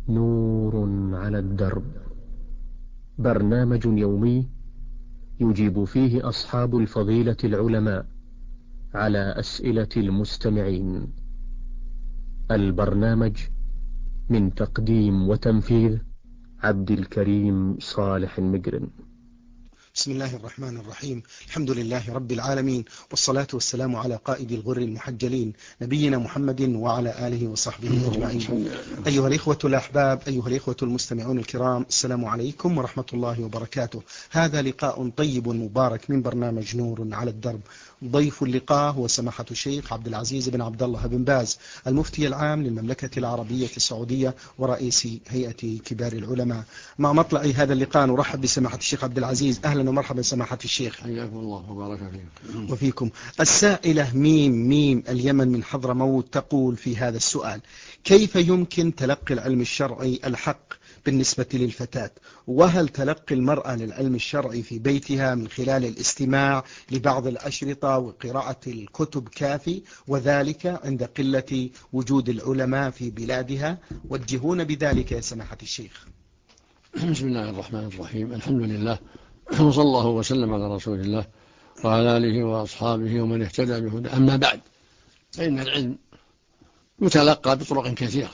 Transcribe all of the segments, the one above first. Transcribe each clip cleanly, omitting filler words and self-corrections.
نور على الدرب، برنامج يومي يجيب فيه أصحاب الفضيلة العلماء على أسئلة المستمعين. البرنامج من تقديم وتنفيذ عبد الكريم صالح المقرن. بسم الله الرحمن الرحيم. الحمد لله رب العالمين، والصلاة والسلام على قائد الغر المحجلين نبينا محمد وعلى آله وصحبه أجمعين. أيها الإخوة الأحباب، أيها الإخوة المستمعون الكرام، السلام عليكم ورحمة الله وبركاته. هذا لقاء طيب مبارك من برنامج نور على الدرب. ضيف اللقاء هو سماحة الشيخ عبد العزيز بن عبد الله بن باز، المفتي العام للمملكة العربية السعودية ورئيس هيئة كبار العلماء. مع مطلع هذا اللقاء نرحب بسماحة الشيخ عبد العزيز. أهلا ومرحبا سماحة الشيخ. حياكم الله وبارك فيكم. وفيكم. السائلة ميم اليمن من حضرموت تقول في هذا السؤال: كيف يمكن تلقي العلم الشرعي الحق بالنسبة للفتاة؟ وهل تلقي المرأة للعلم الشرعي في بيتها من خلال الاستماع لبعض الأشرطة وقراءة الكتب كافي، وذلك عند قلة وجود العلماء في بلادها؟ وجهون بذلك يا سماحة الشيخ. بسم الله الرحمن الرحيم. الحمد لله، وصلى الله وسلم على رسول الله وعلى آله وأصحابه ومن اهتدى بهدى. أما بعد، فإن العلم يتلقى بطرق كثيرة،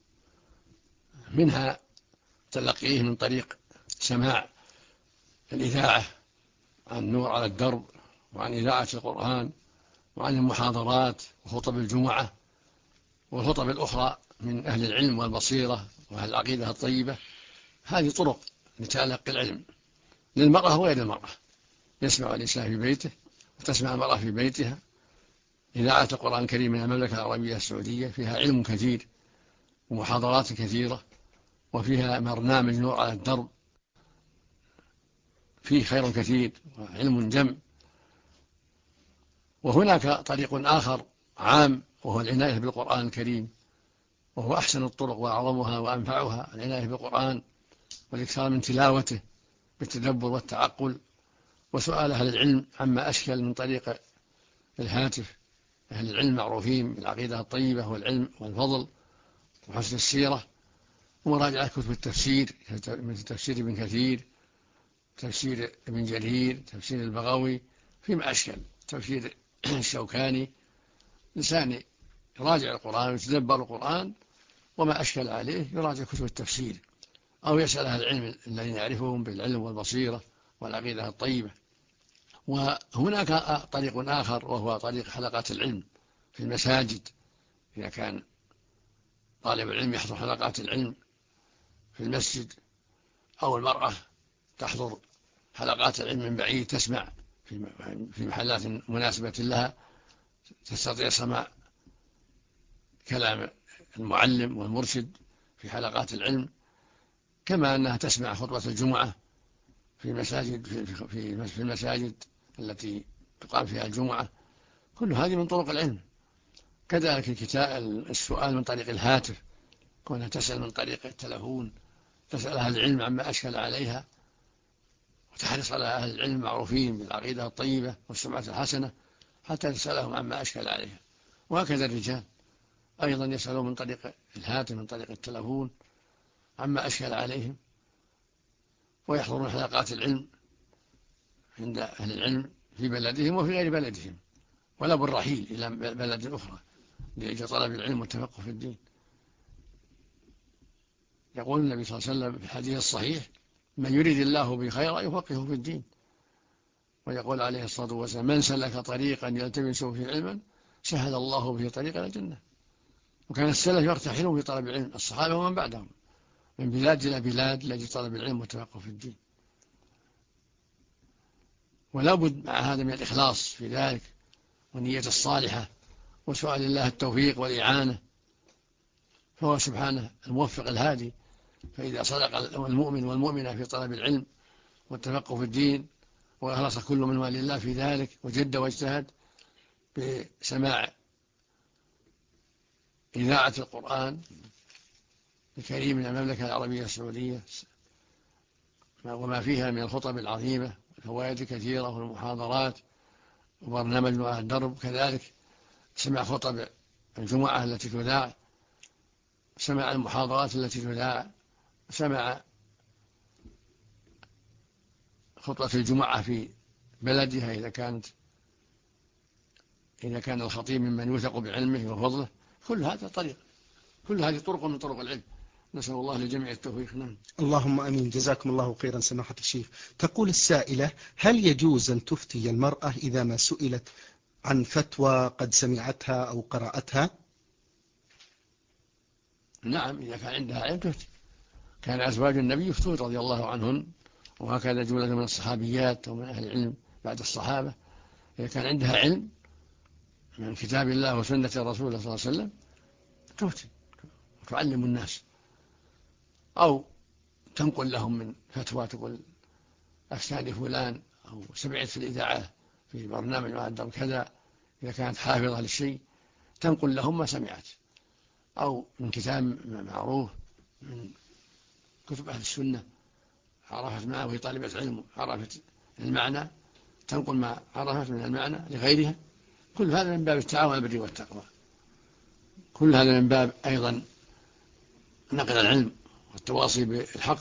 منها تلقيه من طريق سماع الإذاعة عن نور على الدرب، وعن إذاعة القرآن، وعن المحاضرات وخطب الجمعة والخطب الأخرى من أهل العلم والبصيرة وأهل العقيدة الطيبة. هذه طرق لتلقي العلم للمرأة وغير المرأة. يسمع الإنسان في بيته، وتسمع المرأة في بيتها. إذاعة القرآن الكريم من المملكة العربية السعودية فيها علم كثير ومحاضرات كثيرة، وفيها برنامج نور على الدرب فيه خير كثير وعلم جم. وهناك طريق آخر عام، وهو العناية بالقرآن الكريم، وهو أحسن الطرق وأعظمها وأنفعها، العناية بالقرآن والإكثار من تلاوته بالتدبر والتعقل، وسؤال أهل العلم عما أشكل من طريق الهاتف. أهل العلم معروفين بالعقيدة الطيبة والعلم والفضل وحسن السيرة، ومراجعة كتب التفسير مثل تفسير ابن كثير، تفسير ابن جرير، تفسير البغوي فيما أشكل، تفسير الشوكاني. لسان يراجع القرآن ويتدبر القرآن، وما أشكل عليه يراجع كتب التفسير، أو يسأل أهل العلم الذين يعرفهم بالعلم والبصيرة والعقيدة الطيبة. وهناك طريق آخر، وهو طريق حلقات العلم في المساجد. إذا كان طالب العلم يحضر حلقات العلم في المسجد، أو المرأة تحضر حلقات العلم من بعيد، تسمع في محلات مناسبة لها، تستطيع سماع كلام المعلم والمرشد في حلقات العلم، كما أنها تسمع خطبة الجمعة في المساجد التي تقام فيها الجمعة. كل هذه من طرق العلم. كذلك السؤال من طريق الهاتف، كونها تسأل من طريق التلفون، تسأل أهل العلم عما أشكل عليها، وتحرص على أهل العلم معروفين بالعقيدة الطيبة والسمعة الحسنة حتى تسألهم عما أشكل عليها. وهكذا الرجال أيضا يسألون من طريق الهاتف، من طريق التلفون عما أشكل عليهم، ويحضرون حلقات العلم عند أهل العلم في بلدهم وفي غير بلدهم، ولا بالرحيل إلى بلد أخرى لأجل طلب العلم والتفقه في الدين. يقول النبي صلى الله عليه وسلم في الحديث الصحيح: من يريد الله به خيرا يفقهه في الدين. ويقول عليه الصلاة والسلام: من سلك طريقا يلتمس فيه علما سهل الله به طريقا إلى الجنة. وكان السلف يرتحلون في طلب العلم، الصحابة ومن بعدهم، من بلاد إلى بلاد لأجل طلب العلم والتفقه في الدين. ولا بد مع هذا من الإخلاص في ذلك والنية الصالحة وسؤال الله التوفيق والإعانة، فهو سبحانه الموفق الهادي. فإذا صدق المؤمن والمؤمنة في طلب العلم والتفقه في الدين، وأخلص كل منهما لله في ذلك، وجد واجتهد بسماع إذاعة القرآن الكريم من المملكة العربية السعودية وما فيها من الخطب العظيمة والفوائد كثيرة والمحاضرات وبرنامج نور على الدرب، كذلك سمع خطب الجمعة التي تذاع سماع المحاضرات التي تذاع، سمع خطبة الجمعة في بلدها إذا كان الخطيب ممن يوثق بعلمه وفضله. كل هذه طرق من طرق العلم. نسأل الله للجميع التوفيق. نعم. اللهم أمين. جزاكم الله خيرا سماحة الشيخ. تقول السائلة: هل يجوز أن تفتي المرأة إذا ما سئلت عن فتوى قد سمعتها أو قرأتها؟ نعم، إذا كان عندها علم تفتي. كان أزواج النبي يفتون رضي الله عنهن، وهكذا جملة من الصحابيات ومن أهل العلم بعد الصحابة. إذا كان عندها علم من كتاب الله وسنة الرسول صلى الله عليه وسلم تفتي وتعلم الناس، أو تنقل لهم من فتوى، تقول أفتاني فلان، أو سمعت في الإذاعة في برنامج مقدم كذا. إذا كانت حافظة للشيء تنقل لهم ما سمعت، أو من كتاب معروف من كتب أهل السنة عرفت معه وهي طالبة علم، عرفت المعنى، تنقل ما عرفت من المعنى لغيرها. كل هذا من باب التعاون على البر والتقوى. كل هذا من باب أيضا نقل العلم والتواصي بالحق.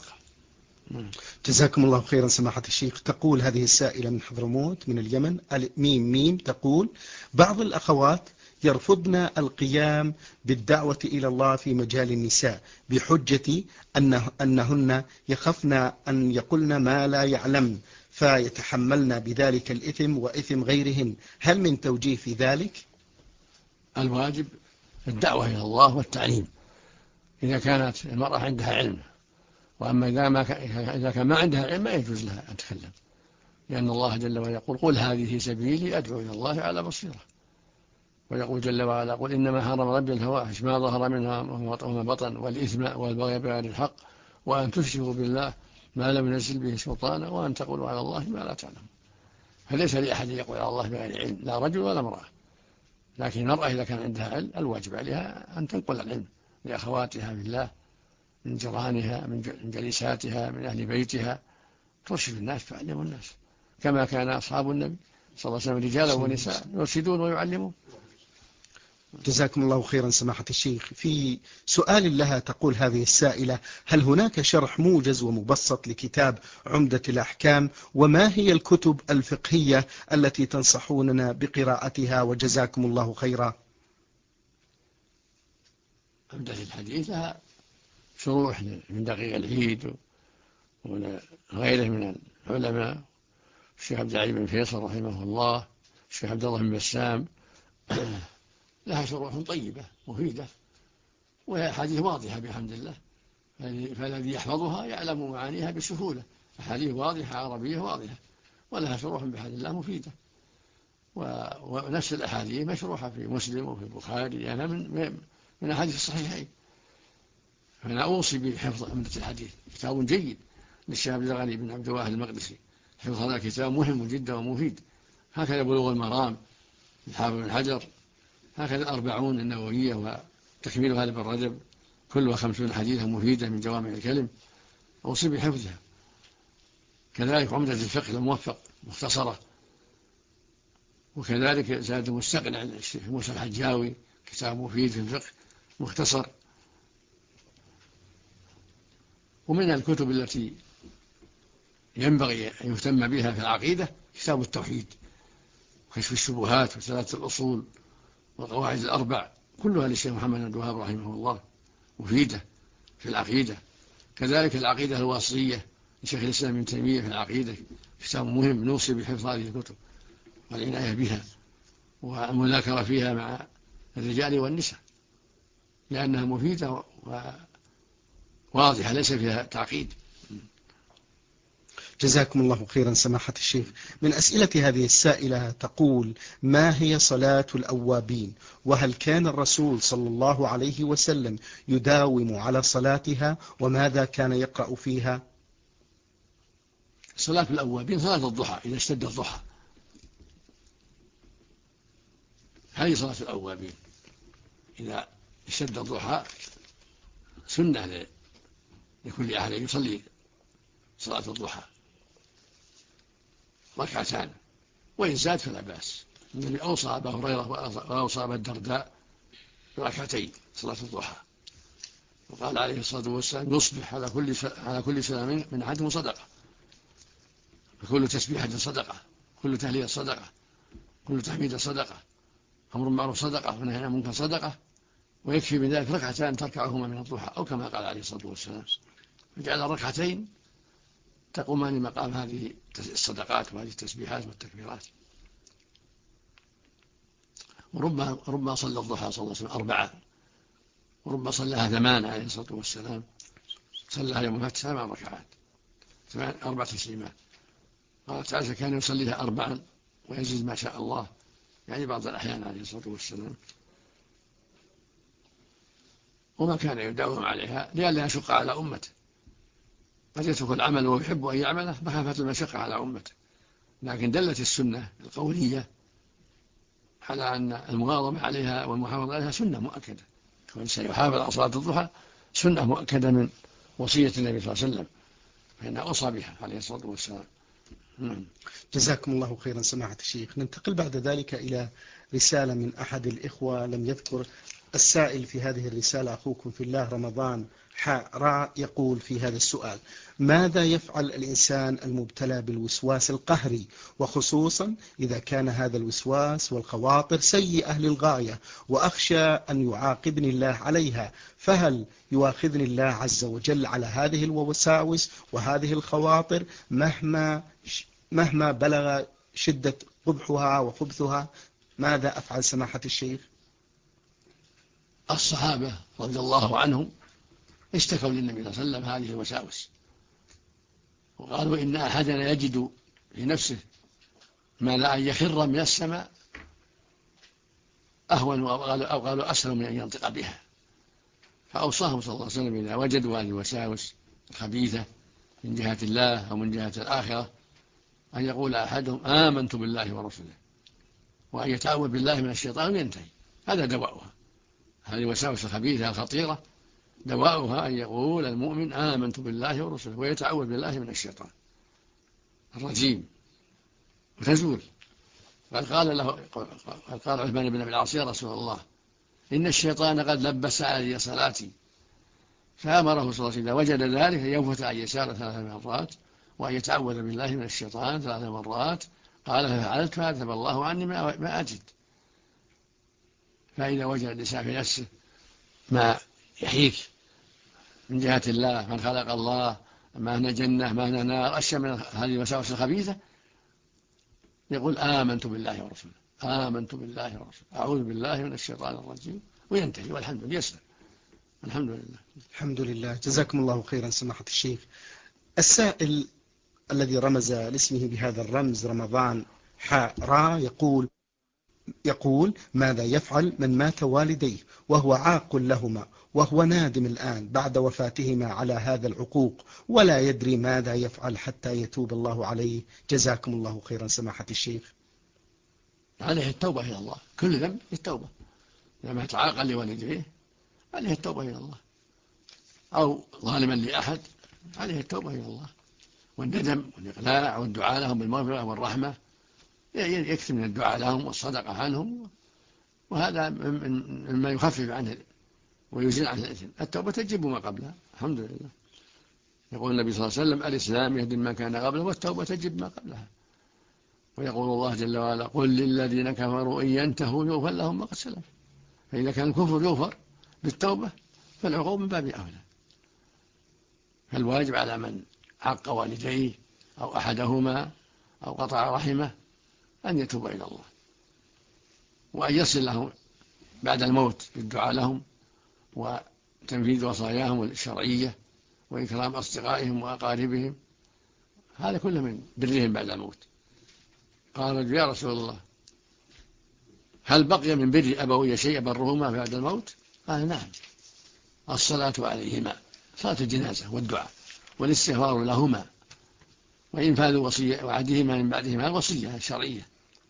جزاكم الله خيرا سماحة الشيخ. تقول هذه السائلة من حضرموت من اليمن، ميم، تقول: بعض الأخوات يرفضن القيام بالدعوة إلى الله في مجال النساء بحجة أنهن يخفن أن يقولن ما لا يعلمن فيتحملن بذلك الإثم وإثم غيرهن. هل من توجيه في ذلك؟ الواجب الدعوة إلى الله والتعليم إذا كانت المرأة عندها علم. وأما إذا كان ما عندها علم ما يجوز لها أن تتكلم، لأن الله جل وعلا يقول: قل هذه سبيلي أدعو إلى الله على بصيرة. ويقول جل وعلا: قل إنما حرم ربي الفواحش ما ظهر منها وما بطن والإثم والبغي بغير الحق وأن تشركوا بالله ما لم ينزل به سلطانا وأن تقولوا على الله ما لا تعلمون. فليس لأحد يقول على الله بغير علم، لا رجل ولا امرأة. لكن المرأة إذا كان عندها علم الواجب عليها أن تنقل العلم لأخواتها بالله، من جيرانها، من جليساتها، من أهل بيتها، ترشد الناس، تعلم الناس، كما كان أصحاب النبي صلى الله عليه وسلم رجالا ونساء يرشدون ويعلمون. جزاكم الله خيرا سماحة الشيخ. في سؤال لها تقول هذه السائلة: هل هناك شرح موجز ومبسط لكتاب عمدة الأحكام؟ وما هي الكتب الفقهية التي تنصحوننا بقراءتها؟ وجزاكم الله خيرا. عمدة الحديث لها شروح من دقيق العيد وغيره من العلماء، الشيخ عبد العلي بن فيصل رحمه الله، الشيخ عبد الله بن بسام، لها شروح طيبة مفيدة، وهي حديث واضحة بحمد الله، فالذي يحفظها يعلم معانيها بسهولة. أحاديث واضحة عربية واضحة، ولها شروح بحمد الله مفيدة. ونفس الأحاديث مشروحة في مسلم وفي البخاري، يعني من أحاديث الصحيحين. فأنا أوصي بحفظ عمدة الحديث، كتاب جيد للشيخ عبد الغني بن عبد الواحد المقدسي. حفظ هذا الكتاب مهم جدا ومفيد. هكذا بلوغ المرام للحافظ بن حجر، هكذا الأربعون النووية وتكميل غالب الرجب، كلها 50 حديثا مفيدة من جوامع الكلم، أوصي بحفظها. كذلك عمدة الفقه الموفق مختصرة، وكذلك زاد المستقنع الشيخ موسى الحجاوي، كتاب مفيد في الفقه مختصر. ومن الكتب التي ينبغي أن يهتم بها في العقيدة كتاب التوحيد، كشف الشبهات وثلاثة الأصول والقواعد الأربع، كلها للشيخ محمد بن عبد الوهاب رحمه الله مفيدة في العقيدة. كذلك العقيدة الواسطية لشيخ الإسلام ابن تيمية في العقيدة، كتاب مهم، نوصي بحفظ هذه الكتب والعناية بها والمذاكرة فيها مع الرجال والنساء، لأنها مفيدة وواضحة ليس فيها تعقيد. جزاكم الله خيرا سماحة الشيخ. من أسئلة هذه السائلة تقول: ما هي صلاة الأوابين؟ وهل كان الرسول صلى الله عليه وسلم يداوم على صلاتها؟ وماذا كان يقرأ فيها؟ صلاة الأوابين صلاة الضحى، إذا اشتد الضحى، هذه صلاة الأوابين. إذا اشتد الضحى سنة لكل أحد يصلي صلاة الضحى ركعتان، وإن زاد فلا بأس. النبي أوصى أبا هريرة وأوصى أبا الدرداء بركعتين صلاة الضحى. وقال عليه الصلاة والسلام يصبح على كل سلام من أحدهم صدقة، كل تسبيحة صدقة، كل تهليل صدقة، كل تحميد صدقة، أمر معروف صدقة ونهي عن المنكر صدقة، ويكفي من ذلك ركعتان تركعهما من الضحى أو كما قال عليه الصلاة والسلام، فجعل الركعتين تقومان مقام هذه الصدقات وهذه التسبيحات والتكبيرات. وربما صلى الضحى صلى الله عليه وسلم 4، وربما صلىها 8 عليه الصلاة والسلام، صلىها يوم الفتح 8 ركعات 4 تسليمات. قالت عائشة كان يصليها 4 ويزيد ما شاء الله، يعني بعض الأحيان عليه الصلاة والسلام، وما كان يداوم عليها لئلا يشق على أمته، قد يترك العمل ويحب أن يعمله مخافة المشقة على أمته، لكن دلت السنة القولية على أن المواظبة عليها والمحافظة عليها سنة مؤكدة، والإنسان يحافظ على صلاة الضحى سنة مؤكدة من وصية النبي صلى الله عليه وسلم، فإنها أوصى بها عليه الصلاة والسلام. جزاكم الله خيرا سماحة الشيخ. ننتقل بعد ذلك إلى رسالة من أحد الإخوة لم يذكر السائل في هذه الرسالة، أخوكم في الله رمضان حاء يقول في هذا السؤال: ماذا يفعل الإنسان المبتلى بالوسواس القهري، وخصوصا إذا كان هذا الوسواس والخواطر سيئة للغاية وأخشى أن يعاقبني الله عليها، فهل يواخذني الله عز وجل على هذه الوساوس وهذه الخواطر مهما بلغ شدة قبحها وخبثها؟ ماذا أفعل سماحة الشيخ؟ الصحابة رضي الله عنهم اشتكوا للنبي صلى الله عليه وسلم هذه الوساوس، وقالوا إن أحدنا يجد في نفسه ما لا أن يخر من السماء أهون، أو قالوا أسهل من أن ينطق بها، فأوصاهم صلى الله عليه وسلم إذا وجدوا هذه الوساوس الخبيثة من جهة الله أو من جهة الآخرة أن يقول أحدهم آمنت بالله ورسوله، وأن يتعوذ بالله من الشيطان وينتهي. هذا دواؤها، هذه الوساوس الخبيثة الخطيرة دواؤها أن يقول المؤمن آمنت بالله ورسوله ويتعوذ بالله من الشيطان الرجيم وتزول. قال عثمان بن أبي العاص يا رسول الله إن الشيطان قد لبس علي صلاتي، فأمره صلى الله عليه وسلم إذا وجد ذلك ينفث عن يساره 3 مرات وأن يتعوذ بالله من الشيطان 3 مرات. قال ففعلت فأذهب الله عني ما أجد. فإذا وجد الإنسان في نفسه ما يحيك من جهة الله، من خلق الله، ما هنا جنة ما هنا نار، أشياء من هذه الوساوس الخبيثة، يقول آمنت بالله ورسوله، آمنت بالله ورسوله، أعوذ بالله من الشيطان الرجيم، وينتهي والحمد لله يسلم. الحمد لله. الحمد لله. جزاكم الله خيرا سماحة الشيخ. السائل الذي رمز لاسمه بهذا الرمز رمضان حاء يقول ماذا يفعل من مات والديه وهو عاق لهما وهو نادم الآن بعد وفاتهما على هذا العقوق، ولا يدري ماذا يفعل حتى يتوب الله عليه؟ جزاكم الله خيرا سماحة الشيخ. عليه التوبة إلى الله، كل ذنب التوبة، إذا مات عاقا لوالديه عليه التوبة إلى الله، أو ظالما لأحد عليه التوبة إلى الله والندم والإقلاع والدعاء لهم بالمغفرة والرحمة، يكثر من الدعاء لهم والصدقة عنهم، وهذا مما يخفف عنه ويزيل عنه الإثم. التوبة تجب ما قبلها. الحمد لله. يقول النبي صلى الله عليه وسلم الإسلام يهدم ما كان قبله والتوبة تجب ما قبلها. ويقول الله جل وعلا قل للذين كفروا إن ينتهوا يغفر لهم ما قد سلف. فإذا كان الكفر يغفر بالتوبة فالعقوبة من باب أولى. فالواجب على من عق والديه أو أحدهما أو قطع رحمه أن يتوب إلى الله، وأن يصل لهم بعد الموت بالدعاء لهم وتنفيذ وصاياهم الشرعية وإكرام أصدقائهم وأقاربهم، هذا كله من برهم بعد الموت. قال يا رسول الله هل بقي من بر أبوي شيء برهما بعد الموت؟ قال نعم، الصلاة عليهما، صلاة الجنازة والدعاء والاستغفار لهما وإنفاذ وعدهما من بعدهما الوصية الشرعية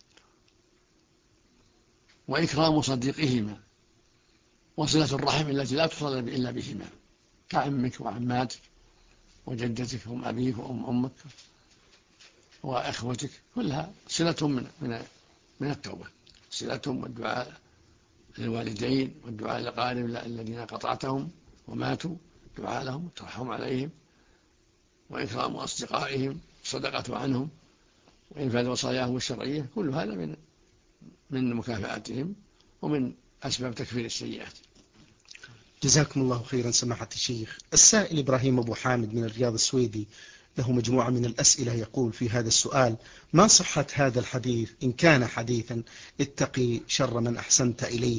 وإكرام صديقهما وصلة الرحم التي لا تصل إلا بهما كعمك وعماتك وجدتك وأم أبيك وأم أمك وأخوتك، كلها صلتهم من التوبة، صلتهم والدعاء للوالدين والدعاء للأقارب الذين قطعتهم وماتوا دعاء لهم والترحم عليهم وإكرام أصدقائهم الصدقة عنهم وإنفاذ وصاياهم الشرعية، كل هذا من مكافآتهم ومن أسباب تكفير السيئات. جزاكم الله خيرا سماحة الشيخ. السائل إبراهيم أبو حامد من الرياض السويدي له مجموعة من الأسئلة، يقول في هذا السؤال: ما صحة هذا الحديث إن كان حديثا اتقي شر من أحسنت إليه؟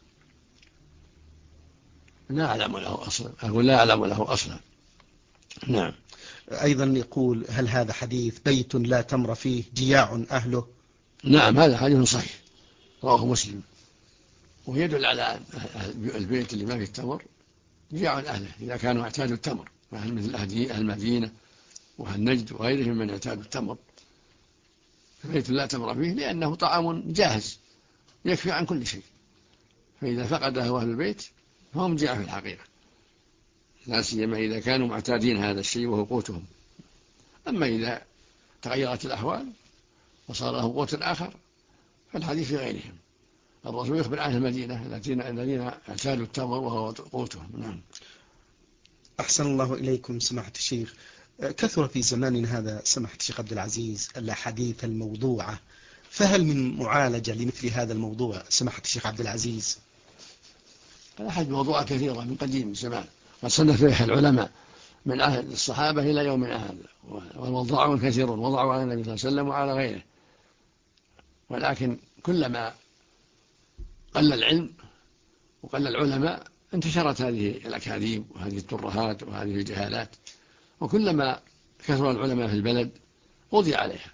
لا أعلم له أصلا، أقول لا أعلم له أصلا. نعم. أيضا يقول: هل هذا حديث بيت لا تمر فيه جياع أهله؟ نعم، هذا حديث صحيح رواه مسلم، ويدل على البيت اللي ما فيه التمر جياع أهله إذا كانوا اعتادوا التمر، مثل أهل المدينة وأهل نجد وغيرهم من اعتادوا التمر، بيت لا تمر فيه لأنه طعام جاهز يكفي عن كل شيء، فإذا فقده أهل البيت فهم جاع في الحقيقة، لا سيما إذا كانوا معتادين هذا الشيء وهو قوتهم. أما إذا تغيرت الأحوال وصار له قوت آخر فالحديث في غيرهم. الرسول يخبر عن المدينة الذين اعتادوا التمر وهو قوتهم. نعم. أحسن الله إليكم سماحة الشيخ. كثر في زماننا هذا سماحة الشيخ عبد العزيز الأحاديث الموضوعة، فهل من معالجة لمثل هذا الموضوع سماحة الشيخ عبد العزيز؟ الأحاديث موضوعة كثيرة من قديم زمان، قد صنف فيها العلماء من أهل الصحابة إلى يومنا هذا، والوضاعون كثيرون وضعوا على النبي صلى الله عليه وسلم وعلى غيره، ولكن كلما قل العلم وقل العلماء انتشرت هذه الأكاذيب وهذه الترهات وهذه الجهالات، وكلما كثر العلماء في البلد قضي عليها،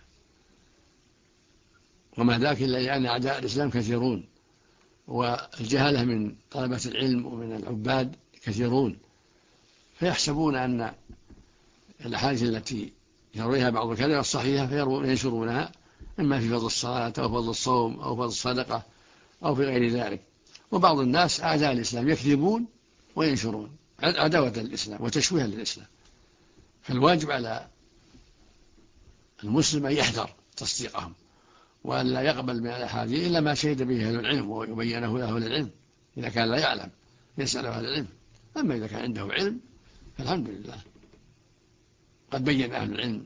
وما ذاك إلا لأن أعداء الإسلام كثيرون، والجهالة من طلبة العلم ومن العباد كثيرون، فيحسبون أن الأحاديث التي يرويها بعض الكذب الصحيحة فينشرونها، إما في فضل الصلاة أو فضل الصوم أو فضل الصدقة أو في غير ذلك. وبعض الناس أعداء الإسلام يكذبون وينشرون عداوة للإسلام وتشويها للإسلام، فالواجب على المسلم أن يحذر تصديقهم وأن لا يقبل من الأحاديث إلا ما شهد به أهل العلم ويبينه له أهل العلم، إذا كان لا يعلم يسأل أهل العلم، أما إذا كان عنده علم فالحمد لله. قد بين أهل العلم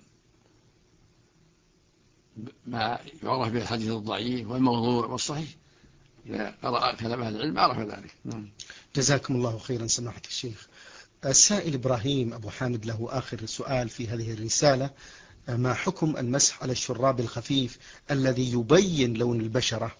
ما يعرف به الحديث الضعيف والموضوع والصحيح، إذا قرأ كلام أهل العلم عرف ذلك. جزاكم الله خيرا سماحة الشيخ. السائل إبراهيم أبو حامد له آخر سؤال في هذه الرسالة: ما حكم المسح على الشراب الخفيف الذي يبين لون البشرة؟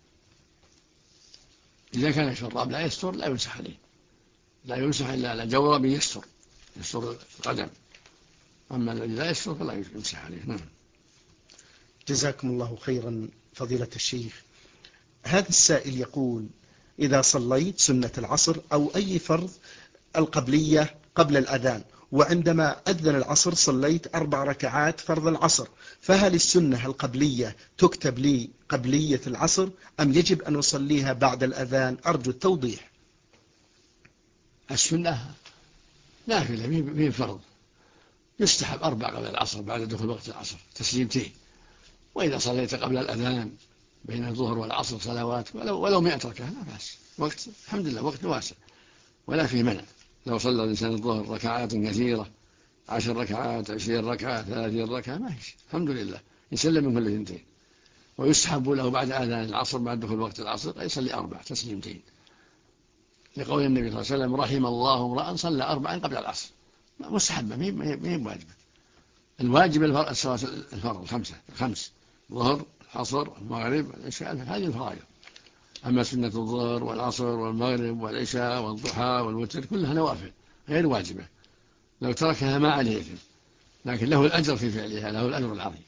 إذا كان الشراب لا يستر لا يمسح عليه، لا يمسح إلا على جورب يستر القدم، أما الذي لا يستر فلا يمسح عليه. نعم. جزاكم الله خيرا فضيلة الشيخ. هذا السائل يقول: إذا صليت سنة العصر أو أي فرض القبلية قبل الأذان، وعندما أذن العصر صليت 4 ركعات فرض العصر، فهل السنة القبلية تكتب لي قبلية العصر أم يجب أن أصليها بعد الأذان؟ أرجو التوضيح. السنة نافلة به فرض، يستحب 4 قبل العصر بعد دخول وقت العصر تسليمتين، وإذا صليت قبل الأذان بين الظهر والعصر صلوات ولو 100 ركعة لا بأس، وقت الحمد لله وقت واسع ولا فيه منع. لو صلى الإنسان الظهر ركعات كثيرة 10 ركعات 20 ركعة 30 ركعة ما فيش، الحمد لله يسلم من كل 2. ويسحب له بعد أذان العصر بعد دخول وقت العصر يصلي 4 تسليمتين، لقول النبي صلى الله عليه وسلم: رحم الله امرأ صلى 4 قبل العصر. مستحبة ما هي واجبة. الواجب الفرض 5: ظهر العصر المغرب العشاء، هذه الفرائض. أما سنة الظهر والعصر والمغرب والعشاء والضحى والوتر كلها نوافل غير واجبة، لو تركها ما عليه إثم، لكن له الأجر في فعلها، له الأجر العظيم.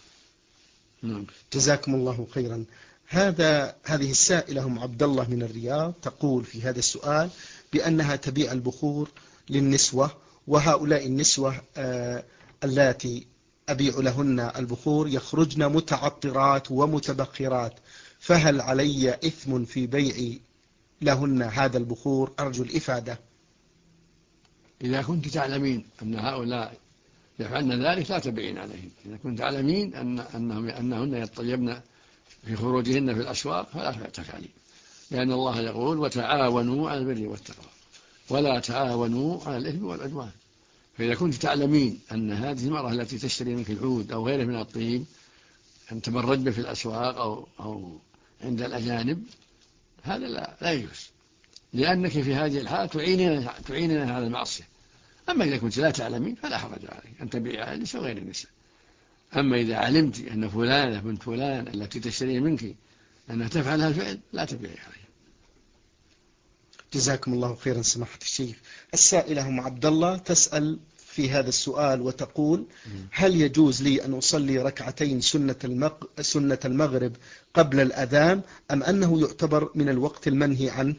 جزاكم الله خيرا. هذه السائلة أم عبد الله من الرياض تقول في هذا السؤال بأنها تبيع البخور للنسوة، وهؤلاء النسوة اللاتي أبيع لهن البخور يخرجن متعطرات ومتبخرات، فهل علي إثم في بيع لهن هذا البخور؟ أرجو الإفادة. إذا كنت تعلمين أن هؤلاء يفعلن ذلك لا تبيعين عليهم، إذا كنت تعلمين أنهن يطيبن في خروجهن في الأسواق فلا تفعلين، لأن الله يقول: وتعاونوا على البر والتقوى. ولا تعاونوا على الإثم والعدوان. فإذا كنت تعلمين أن هذه المرأة التي تشتري منك العود أو غيره من الطيب أن تبرج به في الأسواق أو عند الأجانب، هذا لا يجوز، لأنك في هذه الحالة تعيننا على المعصية. أما إذا كنت لا تعلمين فلا حرج عليك أن تبيع على النساء وغير النساء. أما إذا علمت أن فلانة بنت فلان التي تشتري منك أنها تفعل هذا الفعل لا تبيعي عليها. جزاكم الله خيرا سماحة الشيخ. السائلة أم عبد الله تسأل في هذا السؤال وتقول: هل يجوز لي أن أصلي ركعتين سنة المغرب قبل الأذان أم أنه يعتبر من الوقت المنهي عنه؟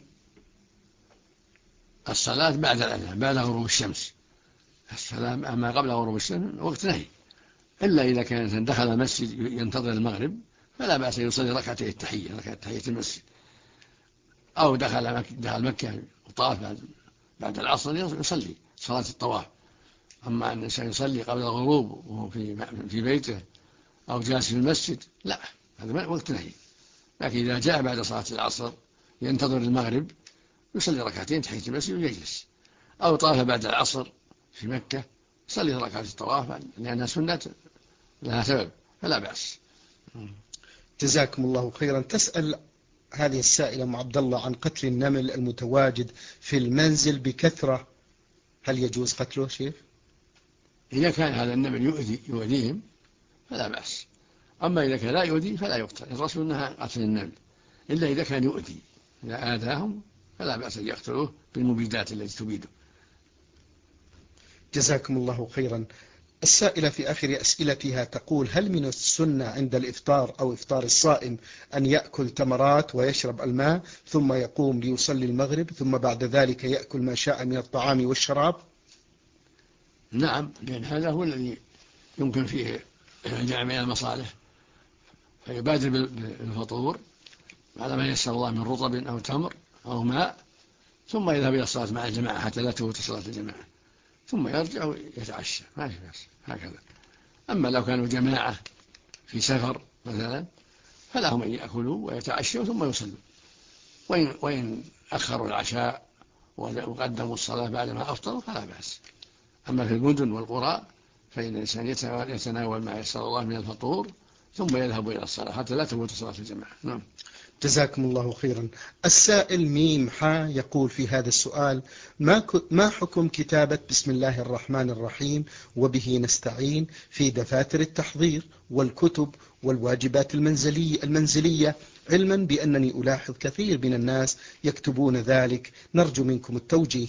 الصلاة بعد الأذان بعد غروب الشمس، الصلاة أما قبل غروب الشمس وقت نهي، إلا إذا كان دخل المسجد ينتظر المغرب فلا بأس يصلي ركعتي التحية، ركعة تحية المسجد، أو دخل مكة وطاف بعد العصر يصلي صلاة الطواف. أما أن الإنسان يصلي قبل الغروب وهو في بيته أو جالس في المسجد لا، هذا وقت نهي. لكن إذا جاء بعد صلاة العصر ينتظر المغرب يصلي ركعتين تحية المسجد ويجلس، أو طاف بعد العصر في مكة يصلي ركعة الطواف لأنها سنة لها سبب فلا بأس. جزاكم الله خيرا. تسأل هذه السائلة أم عبد الله عن قتل النمل المتواجد في المنزل بكثرة، هل يجوز قتله شيخ؟ إذا كان هذا النمل يؤذيهم فلا بأس، أما إذا كان لا يؤذي فلا يقتل. الرسول نهى قتل النمل إلا إذا كان يؤذي، إذا آذاهم فلا بأس أن يقتلوه بالمبيدات التي تبيده. جزاكم الله خيرا. السائلة في آخر أسئلتها تقول: هل من السنة عند الإفطار أو إفطار الصائم أن يأكل تمرات ويشرب الماء ثم يقوم ليصلي المغرب ثم بعد ذلك يأكل ما شاء من الطعام والشراب؟ نعم، لأن هذا هو الذي يمكن فيه جمع من المصالح، فيبادر بالفطور على ما يسر الله من رطب أو تمر أو ماء، ثم يذهب إلى الصلاة مع الجماعة حتى لا تفوت صلاة الجماعة، ثم يرجع ويتعشى، ما في بأس هكذا. أما لو كانوا جماعة في سفر مثلا فلهم أن يأكلوا ويتعشوا ثم يصلوا، وإن أخروا العشاء وقدموا الصلاة بعدما أفطروا فلا بأس. أما في المدن والقرى فإن الإنسان يتناول ما يسر الله من الفطور ثم يذهب إلى الصلاة حتى لا تفوت صلاة الجماعة. نعم. جزاكم الله خيرا. السائل ميم حا يقول في هذا السؤال: ما حكم كتابة بسم الله الرحمن الرحيم وبه نستعين في دفاتر التحضير والكتب والواجبات المنزلية، علما بأنني ألاحظ كثير من الناس يكتبون ذلك، نرجو منكم التوجيه.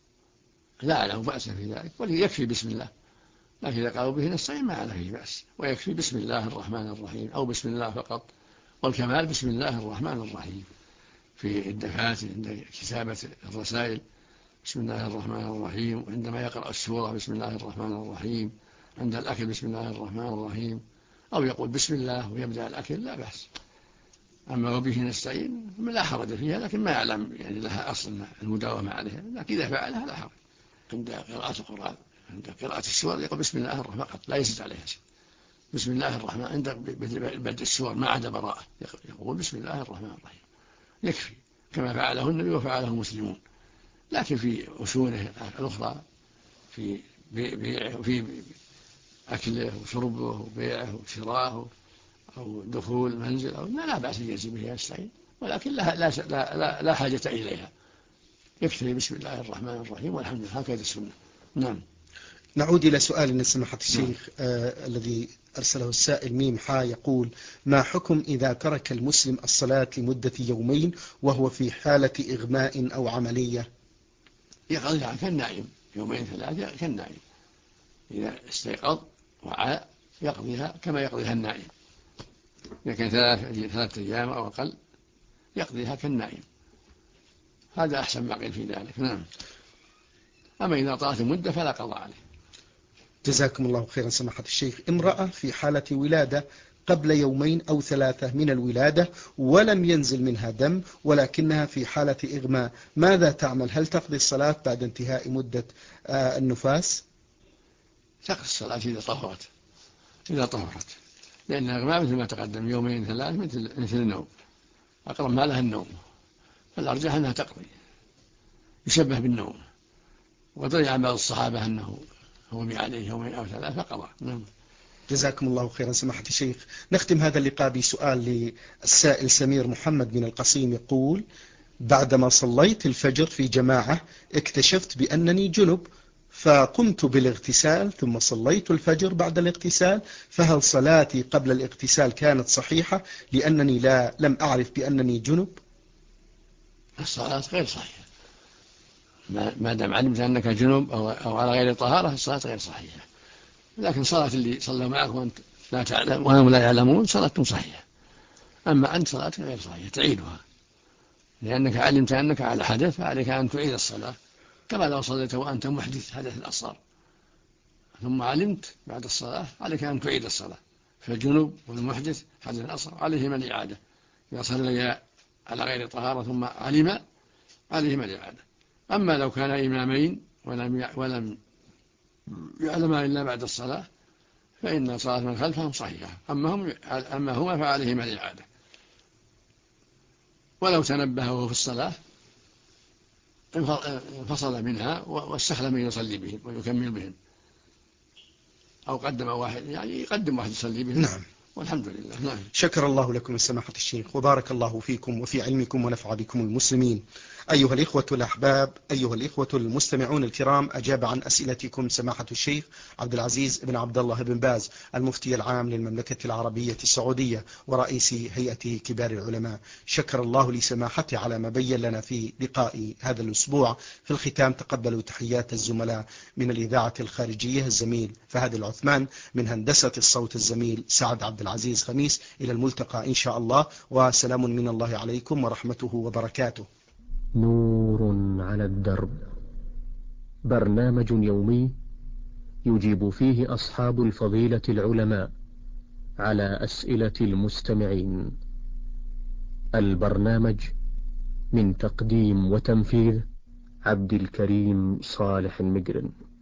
لا بأس في ذلك، وليكفي بسم الله، لكن إذا قالوا به نستعين ما عليه بأس، ويكفي بسم الله الرحمن الرحيم أو بسم الله فقط، والكمال بسم الله الرحمن الرحيم في الدفاتر عند كتابة الرسائل بسم الله الرحمن الرحيم، وعندما يقرأ السورة بسم الله الرحمن الرحيم، عند الأكل بسم الله الرحمن الرحيم، أو يقول بسم الله ويبدأ الأكل لا بأس. أما وبه نستعين لا حرج فيها، لكن ما يعلم يعني لها أصل المداومة عليها، لكن إذا فعلها لا حرج. عند قراءة القرآن عند قراءة السور يقول بسم الله الرحمن فقط لا يزيد عليها شيء، بسم الله الرحمن عند بدء السور ما عدا براءة يقول بسم الله الرحمن الرحيم يكفي، كما فعله النبي وفعله المسلمون. لكن في أصوله الأخرى في بيعه في أكله وشربه وبيعه وشراه أو دخول منزل أو لا بأس يجزي به يستعين، ولكن لا حاجة إليها، يكفي بسم الله الرحمن الرحيم والحمد لله، هكذا السنة. نعم. نعود إلى سؤال سماحة الشيخ الذي أرسله السائل ميم حا يقول: ما حكم إذا ترك المسلم الصلاة لمدة يومين وهو في حالة إغماء أو عملية؟ يقضيها كالنائم، يومين ثلاثة كالنائم، إذا استيقظ وعاء يقضيها كما يقضيها النائم، إذا كان 3 أيام أو أقل يقضيها كالنائم، هذا أحسن ما قيل في ذلك. نعم. أما إذا طالت المدة فلا قضاء عليه. جزاكم الله خيرا سماحة الشيخ. امرأة في حالة ولادة قبل 2 أو 3 من الولادة ولم ينزل منها دم ولكنها في حالة إغماء، ماذا تعمل؟ هل تقضي الصلاة بعد انتهاء مدة النفاس؟ تقضي الصلاة إذا طهرت، لأن الإغماء مثل ما تقدم 2 3 مثل النوم، أقرب ما لها النوم، فالأرجح أنها تقضي يشبه بالنوم، وضري عن بعض الصحابة أنه هو عليه يومين أو ثلاثة فقضى. جزاكم الله خيرا سماحة الشيخ. نختم هذا اللقاء بسؤال للسائل سمير محمد من القصيم، يقول: بعدما صليت الفجر في جماعة اكتشفت بأنني جنب، فقمت بالاغتسال ثم صليت الفجر بعد الاغتسال، فهل صلاتي قبل الاغتسال كانت صحيحة لأنني لم أعرف بأنني جنب؟ الصلاة غير صحيحة ما دام علمت أنك جنب أو على غير طهارة، الصلاة غير صحيحة. لكن صلاة اللي صلى معك وأنت لا تعلم وهم لا يعلمون صلاتهم صحيحة، أما أنت صلاتك غير صحيحة تعيدها، لأنك علمت أنك على حدث فعليك أن تعيد الصلاة، كما لو صليت وأنت محدث حدث الأصغر ثم علمت بعد الصلاة عليك أن تعيد الصلاة. فالجنوب والمحدث حدث الأصغر عليهما الإعادة، إذا صلي على غير طهارة ثم علم عليهما الإعادة. أما لو كان إمامين ولم يعلما إلا بعد الصلاة فإن صلاة من خلفهم صحيحة، أما هما فعليهما الإعادة. ولو تنبه وهو في الصلاة انفصل منها واستخلى من يصلي بهم ويكمل بهم، أو قدم واحد، يعني يقدم واحد يصلي بهم. نعم. والحمد لله. نعم. شكر الله لكم سماحة الشيخ، وبارك الله فيكم وفي علمكم ونفع بكم المسلمين. أيها الإخوة الأحباب، أيها الإخوة المستمعون الكرام، أجاب عن أسئلتكم سماحة الشيخ عبد العزيز بن عبد الله بن باز، المفتي العام للمملكة العربية السعودية ورئيس هيئة كبار العلماء. شكر الله لسماحته على ما بين لنا في لقاء هذا الأسبوع. في الختام تقبلوا تحيات الزملاء من الإذاعة الخارجية، الزميل فهد العثمان، من هندسة الصوت الزميل سعد عبد العزيز خميس. إلى الملتقى إن شاء الله، وسلام من الله عليكم ورحمته وبركاته. نور على الدرب، برنامج يومي يجيب فيه أصحاب الفضيلة العلماء على أسئلة المستمعين. البرنامج من تقديم وتنفيذ عبد الكريم صالح المقرن.